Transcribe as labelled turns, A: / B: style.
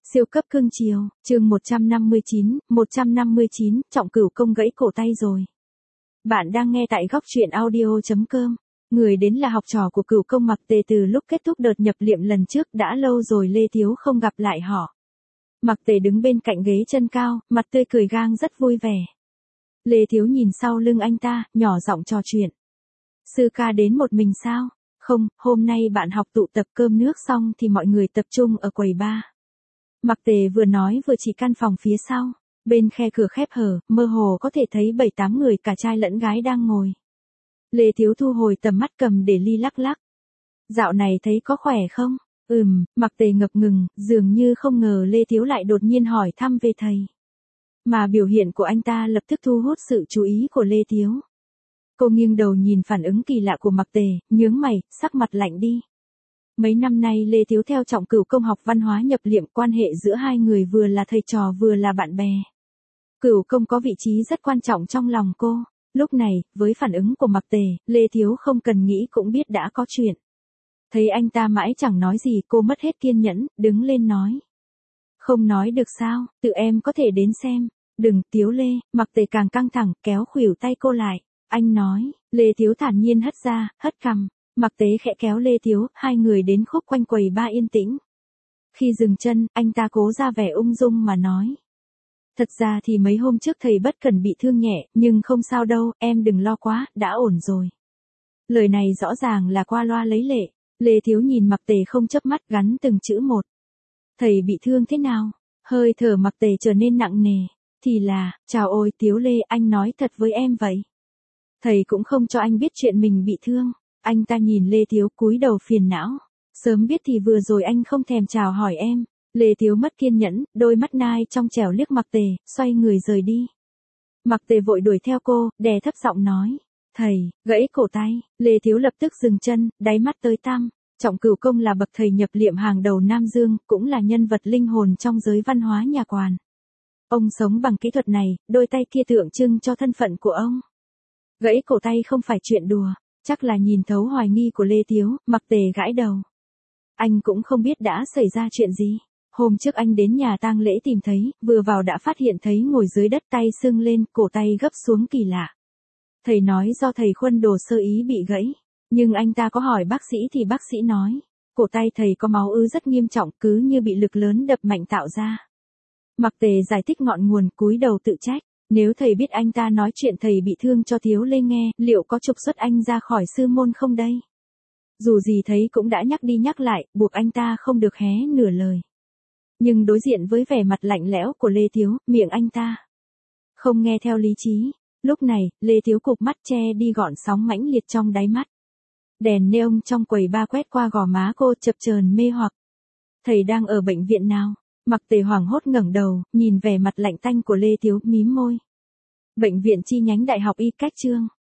A: Siêu cấp cương chiều, chương 159, Trọng Cửu Công gãy cổ tay rồi. Bạn đang nghe tại góc truyện audio.com. Người đến là học trò của Cửu Công Mặc Tề từ lúc kết thúc đợt nhập liệm lần trước, đã lâu rồi Lê Thiếu không gặp lại họ. Mặc Tề đứng bên cạnh ghế chân cao, mặt tươi cười gang rất vui vẻ. Lê Thiếu nhìn sau lưng anh ta, nhỏ giọng trò chuyện. Sư ca đến một mình sao? Không, hôm nay bạn học tụ tập cơm nước xong thì mọi người tập trung ở quầy bar. Mặc Tề vừa nói vừa chỉ căn phòng phía sau, bên khe cửa khép hở, mơ hồ có thể thấy 7-8 người cả trai lẫn gái đang ngồi. Lê Thiếu thu hồi tầm mắt cầm để ly lắc lắc. Dạo này thấy có khỏe không? Mặc Tề ngập ngừng, dường như không ngờ Lê Thiếu lại đột nhiên hỏi thăm về thầy. Mà biểu hiện của anh ta lập tức thu hút sự chú ý của Lê Thiếu. Cô nghiêng đầu nhìn phản ứng kỳ lạ của Mặc Tề, nhướng mày, sắc mặt lạnh đi. Mấy năm nay Lê Thiếu theo Trọng Cửu Công học văn hóa nhập liệm, quan hệ giữa hai người vừa là thầy trò vừa là bạn bè. Cửu Công có vị trí rất quan trọng trong lòng cô. Lúc này, với phản ứng của Mặc Tề, Lê Thiếu không cần nghĩ cũng biết đã có chuyện. Thấy anh ta mãi chẳng nói gì, cô mất hết kiên nhẫn, đứng lên nói. Không nói được sao, tự em có thể đến xem. Đừng, Tiếu Lê. Mặc Tề càng căng thẳng, kéo khuỷu tay cô lại. Anh nói. Lê Thiếu thản nhiên hất ra, hất cằm. Mặc Tế khẽ kéo Lê Thiếu, hai người đến khúc quanh quầy bar yên tĩnh. Khi dừng chân, anh ta cố ra vẻ ung dung mà nói. Thật ra thì mấy hôm trước thầy bất cẩn bị thương nhẹ, nhưng không sao đâu, em đừng lo quá, đã ổn rồi. Lời này rõ ràng là qua loa lấy lệ. Lê Thiếu nhìn Mặc Tề không chớp mắt, gắn từng chữ một. Thầy bị thương thế nào? Hơi thở Mặc Tề trở nên nặng nề. Thì là, chào ôi Tiếu Lê, anh nói thật với em vậy. Thầy cũng không cho anh biết chuyện mình bị thương. Anh ta nhìn Lê Thiếu cúi đầu phiền não. Sớm biết thì vừa rồi anh không thèm chào hỏi em. Lê Thiếu mất kiên nhẫn, đôi mắt nai trong trẻo liếc Mặc Tề, xoay người rời đi. Mặc Tề vội đuổi theo cô, đè thấp giọng nói. Thầy, gãy cổ tay. Lê Thiếu lập tức dừng chân, đáy mắt tới tăm. Trọng Cửu Công là bậc thầy nhập liệm hàng đầu Nam Dương, cũng là nhân vật linh hồn trong giới văn hóa nhà Quàn. Ông sống bằng kỹ thuật này, đôi tay kia tượng trưng cho thân phận của ông. Gãy cổ tay không phải chuyện đùa. Chắc là nhìn thấu hoài nghi của Lê Thiếu, Mặc Tề gãi đầu. Anh cũng không biết đã xảy ra chuyện gì. Hôm trước anh đến nhà tang lễ tìm thấy, vừa vào đã phát hiện thấy ngồi dưới đất, tay sưng lên, cổ tay gấp xuống kỳ lạ. Thầy nói do thầy khuân đồ sơ ý bị gãy. Nhưng anh ta có hỏi bác sĩ thì bác sĩ nói, cổ tay thầy có máu ứ rất nghiêm trọng, cứ như bị lực lớn đập mạnh tạo ra. Mặc Tề giải thích ngọn nguồn, cúi đầu tự trách. Nếu thầy biết anh ta nói chuyện thầy bị thương cho Thiếu Lê nghe, liệu có trục xuất anh ra khỏi sư môn không đây? Dù gì thấy cũng đã nhắc đi nhắc lại, buộc anh ta không được hé nửa lời. Nhưng đối diện với vẻ mặt lạnh lẽo của Lê Thiếu, miệng anh ta không nghe theo lý trí. Lúc này, Lê Thiếu cụp mắt che đi gọn sóng mãnh liệt trong đáy mắt. Đèn neon trong quầy bar quét qua gò má cô, chập chờn mê hoặc. Thầy đang ở bệnh viện nào? Mặc Tề hoảng hốt ngẩng đầu, nhìn vẻ mặt lạnh tanh của Lê Thiếu, mím môi. Bệnh viện chi nhánh Đại học Y Cách Trương.